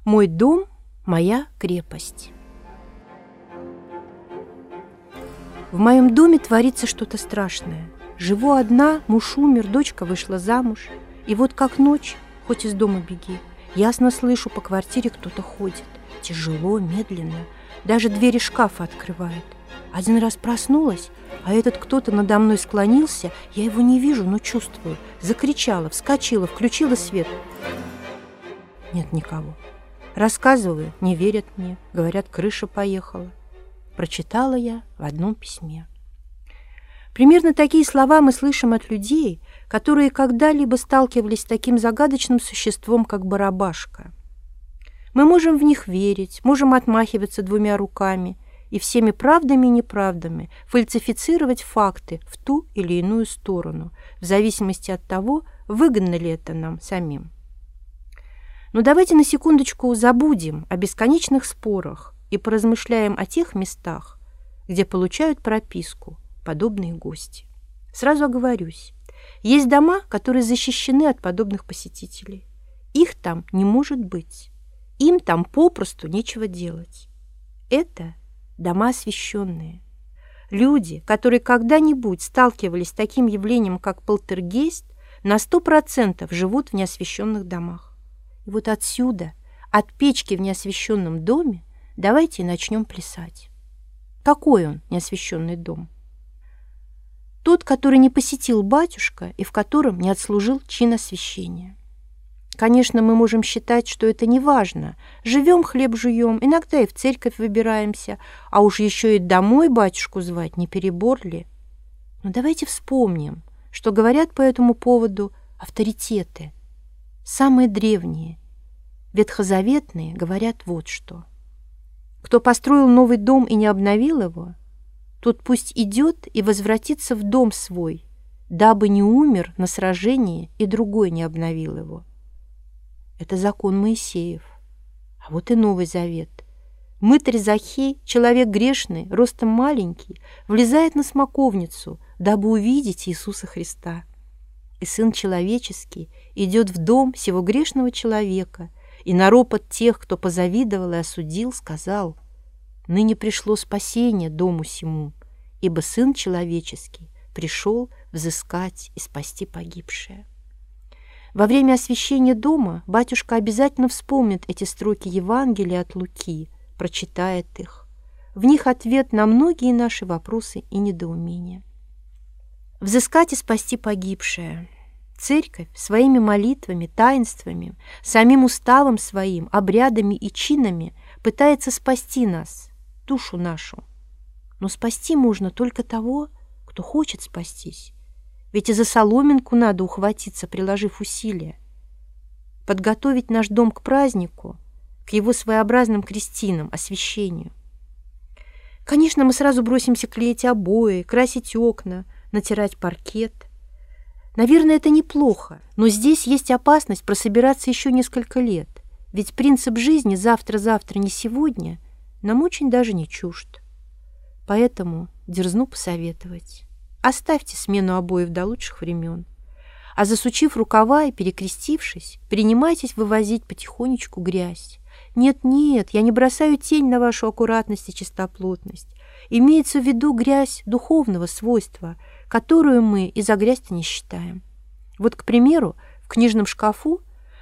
Мой дом – моя крепость. В моем доме творится что-то страшное. Живу одна, муж умер, дочка вышла замуж. И вот как ночь, хоть из дома беги, ясно слышу, по квартире кто-то ходит. Тяжело, медленно, даже двери шкафа открывает. Один раз проснулась, а этот кто-то надо мной склонился. Я его не вижу, но чувствую. Закричала, вскочила, включила свет. Нет никого. Рассказываю, не верят мне. Говорят, крыша поехала. Прочитала я в одном письме. Примерно такие слова мы слышим от людей, которые когда-либо сталкивались с таким загадочным существом, как барабашка. Мы можем в них верить, можем отмахиваться двумя руками и всеми правдами и неправдами фальсифицировать факты в ту или иную сторону, в зависимости от того, выгодно ли это нам самим. Но давайте на секундочку забудем о бесконечных спорах и поразмышляем о тех местах, где получают прописку подобные гости. Сразу оговорюсь, есть дома, которые защищены от подобных посетителей. Их там не может быть. Им там попросту нечего делать. Это дома освященные. Люди, которые когда-нибудь сталкивались с таким явлением, как полтергейст, на 100% живут в неосвященных домах. И вот отсюда, от печки в неосвященном доме, давайте начнем плясать. Какой он, неосвященный дом? Тот, который не посетил батюшка и в котором не отслужил чин освящения. Конечно, мы можем считать, что это не важно. Живем, хлеб жуем, иногда и в церковь выбираемся, а уж еще и домой батюшку звать, не перебор ли? Но давайте вспомним, что говорят по этому поводу авторитеты. Самые древние, ветхозаветные, говорят вот что. Кто построил новый дом и не обновил его, тот пусть идет и возвратится в дом свой, дабы не умер на сражении и другой не обновил его. Это закон Моисеев. А вот и Новый Завет. Мытарь Захей, человек грешный, ростом маленький, влезает на смоковницу, дабы увидеть Иисуса Христа. И Сын Человеческий идет в дом сего грешного человека, и на ропот тех, кто позавидовал и осудил, сказал: «Ныне пришло спасение дому сему, ибо Сын Человеческий пришел взыскать и спасти погибшее». Во время освящения дома батюшка обязательно вспомнит эти строки Евангелия от Луки, прочитает их. В них ответ на многие наши вопросы и недоумения. Взыскать и спасти погибшее. Церковь своими молитвами, таинствами, самим уставом своим, обрядами и чинами пытается спасти нас, душу нашу. Но спасти можно только того, кто хочет спастись. Ведь и за соломинку надо ухватиться, приложив усилия. Подготовить наш дом к празднику, к его своеобразным крестинам, освящению. Конечно, мы сразу бросимся клеить обои, красить окна, натирать паркет. Наверное, это неплохо, но здесь есть опасность прособираться еще несколько лет, ведь принцип жизни «завтра-завтра, не сегодня» нам очень даже не чужд. Поэтому дерзну посоветовать. Оставьте смену обоев до лучших времен, а засучив рукава и перекрестившись, принимайтесь вывозить потихонечку грязь. Нет, я не бросаю тень на вашу аккуратность и чистоплотность. Имеется в виду грязь духовного свойства, которую мы и за грязь-то не считаем. Вот, к примеру, в книжном шкафу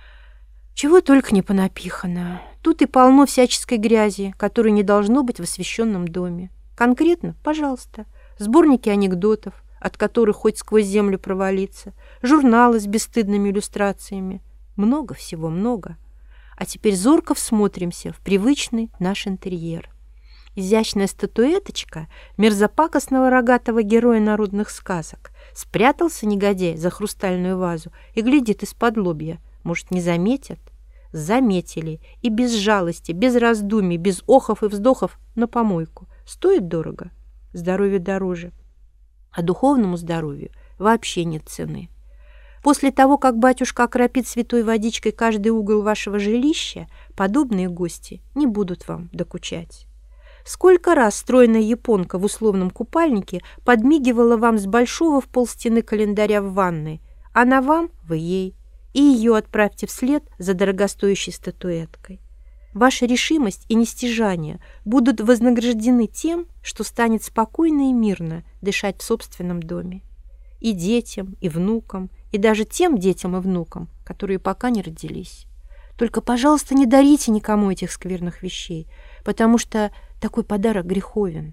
чего только не понапихано. Тут и полно всяческой грязи, которой не должно быть в освященном доме. Конкретно, пожалуйста, сборники анекдотов, от которых хоть сквозь землю провалиться, журналы с бесстыдными иллюстрациями. Много всего, много. А теперь зорко всмотримся в привычный наш интерьер. Изящная статуэточка мерзопакостного рогатого героя народных сказок. Спрятался негодяй за хрустальную вазу и глядит из-под лобья. Может, не заметят? Заметили. И без жалости, без раздумий, без охов и вздохов на помойку. Стоит дорого, здоровье дороже. А духовному здоровью вообще нет цены. После того, как батюшка окропит святой водичкой каждый угол вашего жилища, подобные гости не будут вам докучать. Сколько раз стройная японка в условном купальнике подмигивала вам с большого в полстены календаря в ванной, она вам, вы ей, и ее отправьте вслед за дорогостоящей статуэткой. Ваша решимость и нестяжание будут вознаграждены тем, что станет спокойно и мирно дышать в собственном доме. И детям, и внукам, и даже тем детям и внукам, которые пока не родились. Только, пожалуйста, не дарите никому этих скверных вещей, потому что такой подарок греховен.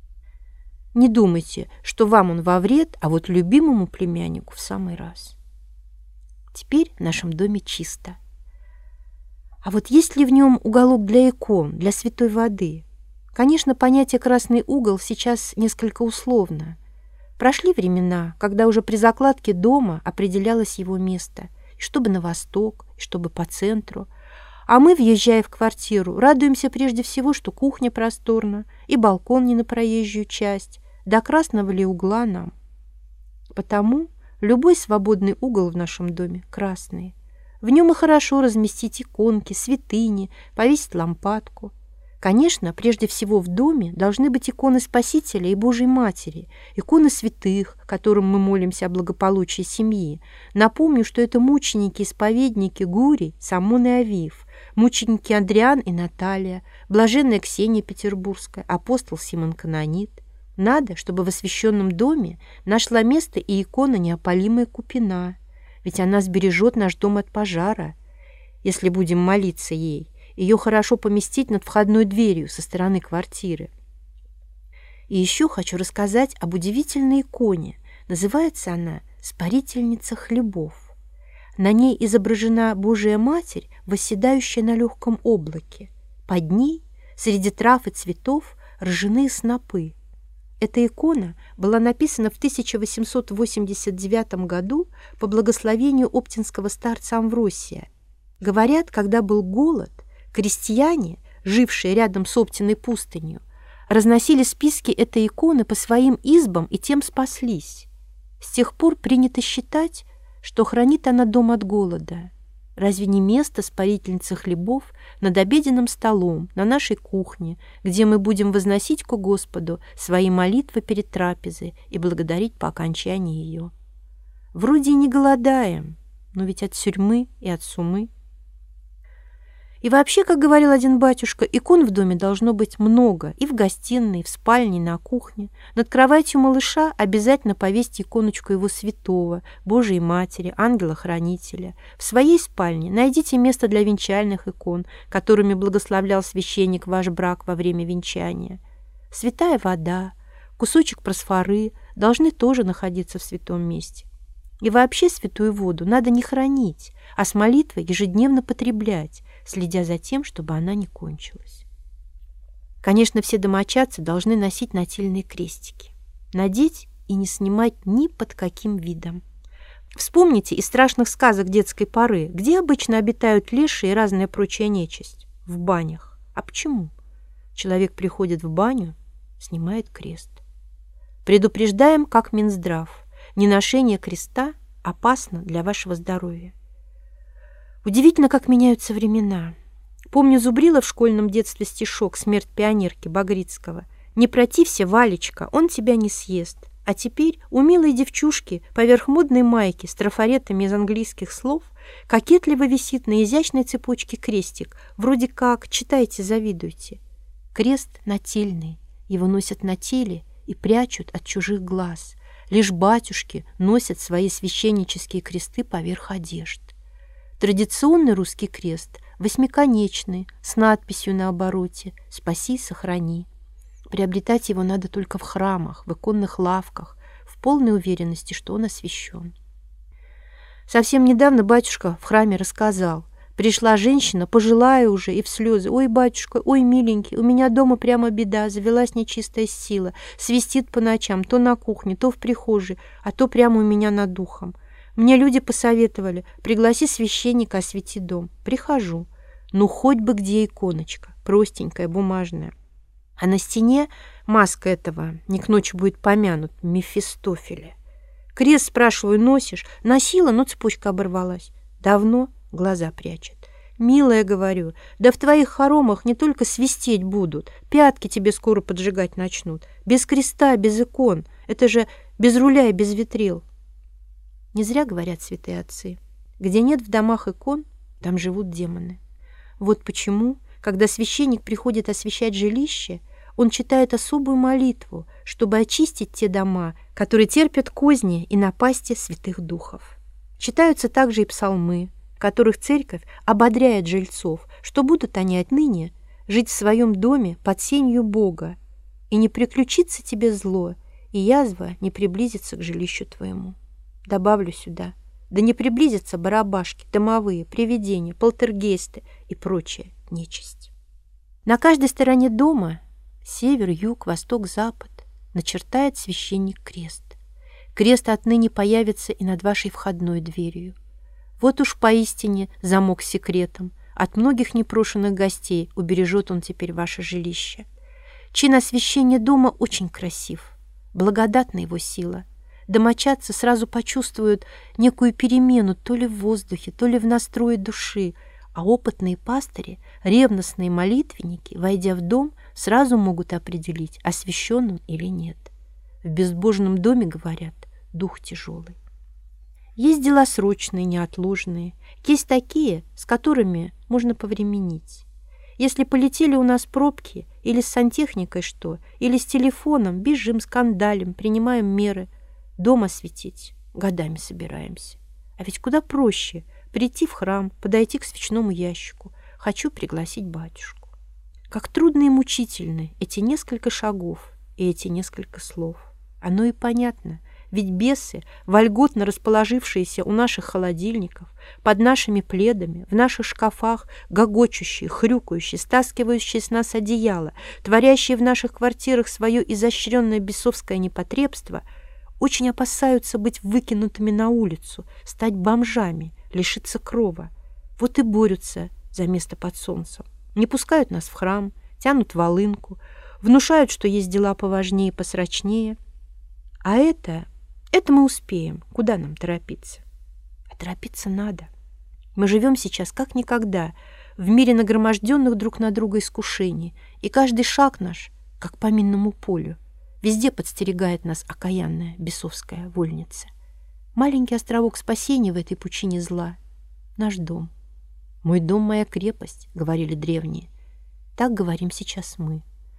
Не думайте, что вам он во вред, а вот любимому племяннику в самый раз. Теперь в нашем доме чисто. А вот есть ли в нем уголок для икон, для святой воды? Конечно, понятие «красный угол» сейчас несколько условно. Прошли времена, когда уже при закладке дома определялось его место, и чтобы на восток, и чтобы по центру. А мы, въезжая в квартиру, радуемся прежде всего, что кухня просторна, и балкон не на проезжую часть, до красного ли угла нам. Потому любой свободный угол в нашем доме красный. В нем и хорошо разместить иконки, святыни, повесить лампадку. Конечно, прежде всего в доме должны быть иконы Спасителя и Божьей Матери, иконы святых, которым мы молимся о благополучии семьи. Напомню, что это мученики-исповедники Гурий, Самон и Авив, мученики Андриан и Наталья, блаженная Ксения Петербургская, апостол Симон Канонит. Надо, чтобы в освященном доме нашла место и икона неопалимая Купина, ведь она сбережет наш дом от пожара. Если будем молиться ей, ее хорошо поместить над входной дверью со стороны квартиры. И еще хочу рассказать об удивительной иконе. Называется она «Спарительница хлебов». На ней изображена Божия Матерь, восседающая на легком облаке. Под ней, среди трав и цветов, ржаные снопы. Эта икона была написана в 1889 году по благословению оптинского старца Амвросия. Говорят, когда был голод, крестьяне, жившие рядом с Оптиной пустынью, разносили списки этой иконы по своим избам и тем спаслись. С тех пор принято считать, что хранит она дом от голода. Разве не место спарительницы хлебов над обеденным столом, на нашей кухне, где мы будем возносить ко Господу свои молитвы перед трапезой и благодарить по окончании ее? Вроде и не голодаем, но ведь от тюрьмы и от сумы. И вообще, как говорил один батюшка, икон в доме должно быть много, и в гостиной, и в спальне, и на кухне. Над кроватью малыша обязательно повесьте иконочку его святого, Божией Матери, ангела-хранителя. В своей спальне найдите место для венчальных икон, которыми благословлял священник ваш брак во время венчания. Святая вода, кусочек просфоры должны тоже находиться в святом месте. И вообще святую воду надо не хранить, а с молитвой ежедневно потреблять, следя за тем, чтобы она не кончилась. Конечно, все домочадцы должны носить нательные крестики. Надеть и не снимать ни под каким видом. Вспомните из страшных сказок детской поры, где обычно обитают леши и разная прочая нечисть? В банях. А почему? Человек приходит в баню, снимает крест. Предупреждаем, как Минздрав. Неношение креста опасно для вашего здоровья. Удивительно, как меняются времена. Помню, зубрила в школьном детстве стишок «Смерть пионерки» Багрицкого. «Не протився, Валечка, он тебя не съест». А теперь у милой девчушки поверх модной майки с трафаретами из английских слов кокетливо висит на изящной цепочке крестик, вроде как «читайте, завидуйте». Крест нательный, его носят на теле и прячут от чужих глаз. Лишь батюшки носят свои священнические кресты поверх одежд. Традиционный русский крест восьмиконечный, с надписью на обороте «Спаси, сохрани». Приобретать его надо только в храмах, в иконных лавках, в полной уверенности, что он освящен. Совсем недавно батюшка в храме рассказал. Пришла женщина, пожилая уже, и в слезы. «Ой, батюшка, ой, миленький, у меня дома прямо беда, завелась нечистая сила, свистит по ночам, то на кухне, то в прихожей, а то прямо у меня над духом. Мне люди посоветовали, пригласи священника, освети дом. Прихожу. Ну, хоть бы где иконочка, простенькая, бумажная. А на стене маска этого, не к ночи будет помянут, Мефистофеля. Крест, спрашиваю, носишь? Носила, но цепочка оборвалась. Давно? Глаза прячет. Милая, говорю, да в твоих хоромах не только свистеть будут, пятки тебе скоро поджигать начнут. Без креста, без икон. Это же без руля и без витрил. Не зря говорят святые отцы. Где нет в домах икон, там живут демоны. Вот почему, Когда священник приходит освящать жилище, он читает особую молитву, чтобы очистить те дома, которые терпят козни и напасти святых духов. Читаются также и псалмы, в которых церковь ободряет жильцов, что будут они отныне жить в своем доме под сенью Бога, и не приключится тебе зло, и язва не приблизится к жилищу твоему. Добавлю сюда: да не приблизятся барабашки, домовые, привидения, полтергейсты и прочая нечисть. На каждой стороне дома, север, юг, восток, запад, начертает священник крест. Крест отныне появится и над вашей входной дверью. Вот уж поистине замок с секретом. От многих непрошенных гостей убережет он теперь ваше жилище. Чин освящения дома очень красив, благодатна его сила. Домочадцы сразу почувствуют некую перемену то ли в воздухе, то ли в настрое души, а опытные пастыри, ревностные молитвенники, войдя в дом, сразу могут определить, освящен он или нет. В безбожном доме, говорят, дух тяжелый. Есть дела срочные, неотложные, есть такие, с которыми можно повременить. Если полетели у нас пробки, или с сантехникой что, или с телефоном, бежим, скандалим, принимаем меры. Дом осветить годами собираемся. А ведь куда проще прийти в храм, подойти к свечному ящику. Хочу пригласить батюшку. Как трудно и мучительны эти несколько шагов и эти несколько слов. Оно и понятно. Ведь бесы, вольготно расположившиеся у наших холодильников, под нашими пледами, в наших шкафах, гогочущие, хрюкающие, стаскивающие с нас одеяло, творящие в наших квартирах свое изощренное бесовское непотребство, очень опасаются быть выкинутыми на улицу, стать бомжами, лишиться крова. Вот и борются за место под солнцем. Не пускают нас в храм, тянут волынку, внушают, что есть дела поважнее и посрочнее. А это мы успеем. Куда нам торопиться? А торопиться надо. Мы живем сейчас как никогда в мире нагроможденных друг на друга искушений, и каждый шаг наш, как по минному полю, везде подстерегает нас окаянная бесовская вольница. Маленький островок спасения в этой пучине зла — наш дом. «Мой дом — моя крепость», — говорили древние. Так говорим сейчас мы.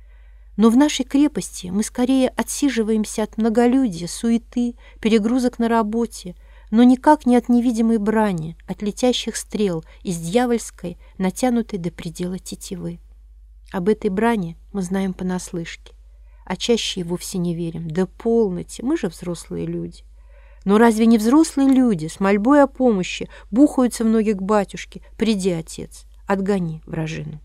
Но в нашей крепости мы скорее отсиживаемся от многолюдия, суеты, перегрузок на работе, но никак не от невидимой брани, от летящих стрел из дьявольской, натянутой до предела тетивы. Об этой брани мы знаем понаслышке, а чаще и вовсе не верим. Да полноте, мы же взрослые люди. Но разве не взрослые люди с мольбой о помощи бухаются в ноги к батюшке? Приди, отец, отгони вражину.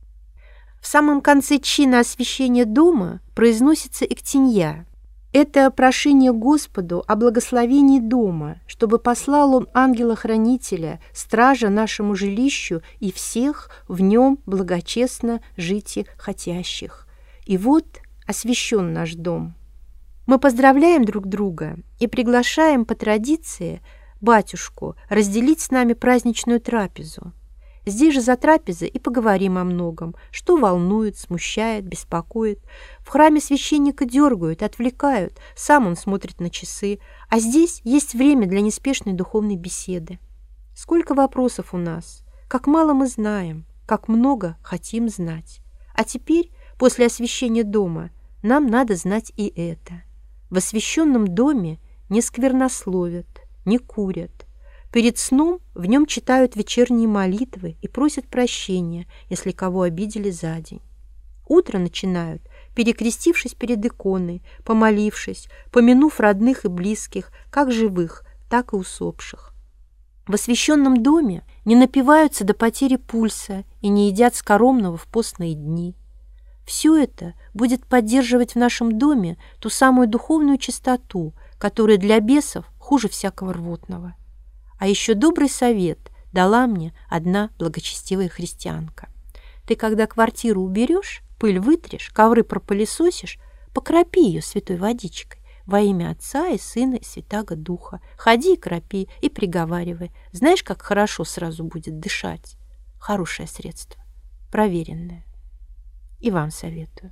В самом конце чина освящения дома произносится эктинья. Это прошение Господу о благословении дома, чтобы послал он ангела-хранителя, стража нашему жилищу и всех в нем благочестно жити хотящих. И вот освящен наш дом. Мы поздравляем друг друга и приглашаем по традиции батюшку разделить с нами праздничную трапезу. Здесь же за трапезой и поговорим о многом, что волнует, смущает, беспокоит. В храме священника дергают, отвлекают, сам он смотрит на часы, а здесь есть время для неспешной духовной беседы. Сколько вопросов у нас, как мало мы знаем, как много хотим знать. А теперь, после освящения дома, нам надо знать и это. В освященном доме не сквернословят, не курят. Перед сном в нем читают вечерние молитвы и просят прощения, если кого обидели за день. Утро начинают, перекрестившись перед иконой, помолившись, помянув родных и близких, как живых, так и усопших. В освященном доме не напиваются до потери пульса и не едят скоромного в постные дни. Все это будет поддерживать в нашем доме ту самую духовную чистоту, которая для бесов хуже всякого рвотного. А еще добрый совет дала мне одна благочестивая христианка. Ты, когда квартиру уберешь, пыль вытрешь, ковры пропылесосишь, покропи ее святой водичкой во имя Отца и Сына и Святаго Духа. Ходи и кропи, и приговаривай. Знаешь, как хорошо сразу будет дышать? Хорошее средство, проверенное. И вам советую.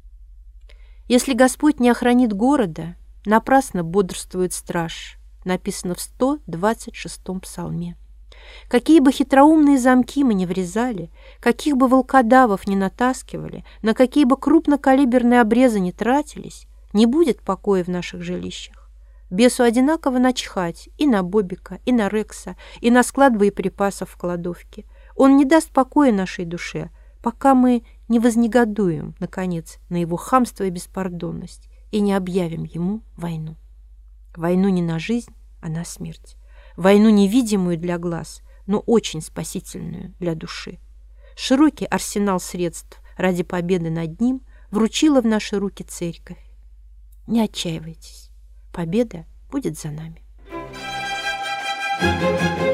Если Господь не охранит города, напрасно бодрствует страж. Написано в 126-м псалме. Какие бы хитроумные замки мы ни врезали, каких бы волкодавов ни натаскивали, на какие бы крупнокалиберные обрезы ни тратились, не будет покоя в наших жилищах. Бесу одинаково начхать и на Бобика, и на Рекса, и на склад боеприпасов в кладовке. Он не даст покоя нашей душе, пока мы не вознегодуем, наконец, на его хамство и беспардонность и не объявим ему войну. Войну не на жизнь, а на смерть. Войну невидимую для глаз, но очень спасительную для души. Широкий арсенал средств ради победы над ним вручила в наши руки церковь. Не отчаивайтесь, победа будет за нами.